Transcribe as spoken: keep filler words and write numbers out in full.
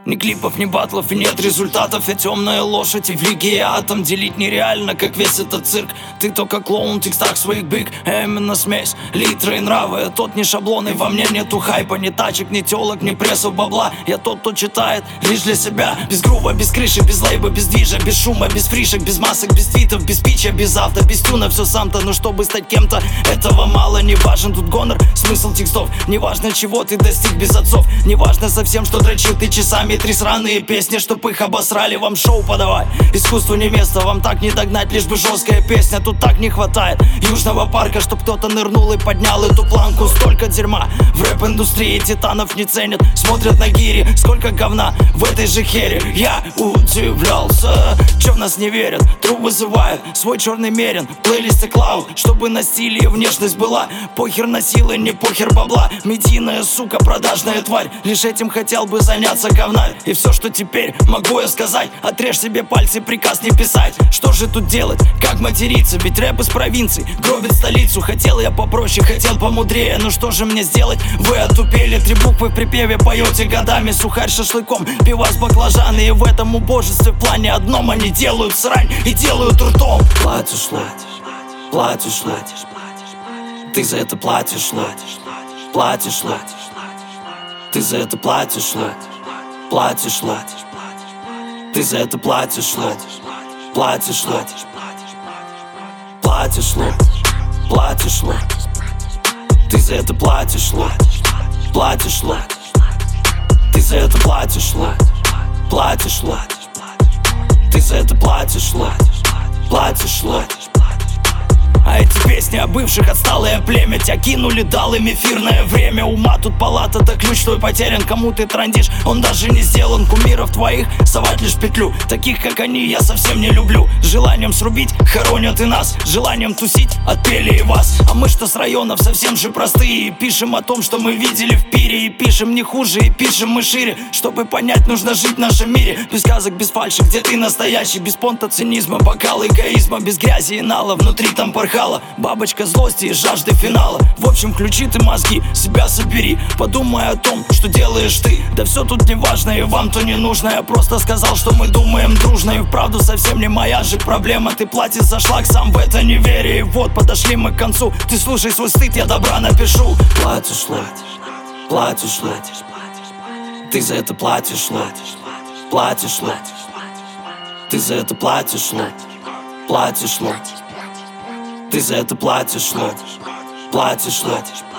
Ни клипов, ни батлов и нет результатов. Я темная лошадь и в лиге атом. Делить нереально, как весь этот цирк. Ты только клоун в текстах своих биг. Я именно смесь литра и нравы. Я тот не шаблон, и во мне нету хайпа. Ни тачек, ни телок, ни прессов бабла. Я тот, кто читает лишь для себя. Без грува, без крыши, без лейба, без движа, без шума, без фришек, без масок, без твитов, без пича, без авто, без тюна, все сам-то. Но чтобы стать кем-то, этого мало. Не важен тут гонор, смысл текстов. Не важно, чего ты достиг без отцов. Не важно совсем, что дрочил ты часами. Три сраные песни, чтоб их обосрали. Вам шоу подавай, искусству не место. Вам так не догнать, лишь бы жесткая песня. Тут так не хватает южного парка, чтоб кто-то нырнул и поднял эту планку. Столько дерьма в рэп-индустрии, титанов не ценят. Смотрят на гири, сколько говна в этой же хере. Я удивлялся, че в нас не верят. Тру вызывает свой черный мерин. В плейлисте Клауд, чтобы на стиле и внешность была. Похер на силы, не похер бабла. Медийная сука, продажная тварь. Лишь этим хотел бы заняться говна. И все, что теперь могу я сказать: отрежь себе пальцы, приказ не писать. Что же тут делать, как материться? Ведь рэп из провинций гробит столицу. Хотел я попроще, хотел помудрее. Но что же мне сделать? Вы отупели. Три буквы в припеве поете годами. Сухарь с шашлыком, пиво с баклажаны. И в этом убожестве в плане одном они делают срань и делают ртом. Платишь, платишь, платишь, платишь. Ты за это платишь, платишь, платишь, платишь. Ты за это платишь, платишь. Платишь, платишь, ты за это платишь, платишь, платишь, платишь, платишь, платишь, ты за это платишь, платишь, ты за это платишь, платишь, ты за это платишь, платишь, платишь. А эти песни о бывших, отсталое племя. Тебя кинули, дал им эфирное время. Ума тут палата, да ключ твой потерян. Кому ты трандишь, он даже не сделан. Кумиров твоих совать лишь петлю. Таких, как они, я совсем не люблю. С желанием срубить хоронят и нас. С желанием тусить отпели и вас. А мы что с районов совсем же простые. И пишем о том, что мы видели в пире. И пишем не хуже, и пишем мы шире. Чтобы понять, нужно жить в нашем мире. Без сказок, без фальши, где ты настоящий. Без понта, цинизма, бокала, эгоизма. Без грязи и нала, внутри там порхал. Бабочка злости и жажды финала. В общем, включи ты мозги, себя собери. Подумай о том, что делаешь ты. Да все тут не важно и вам-то не нужно. Я просто сказал, что мы думаем дружно. И вправду совсем не моя же проблема. Ты платишь за шлак, сам в это не веря. И вот подошли мы к концу. Ты слушай свой стыд, я добра напишу. Платишь, платишь, платишь, платишь. Ты за это платишь, платишь, платишь, платишь. Ты за это платишь, платишь, платишь. Ты за это платишь, платишь, платишь, платишь.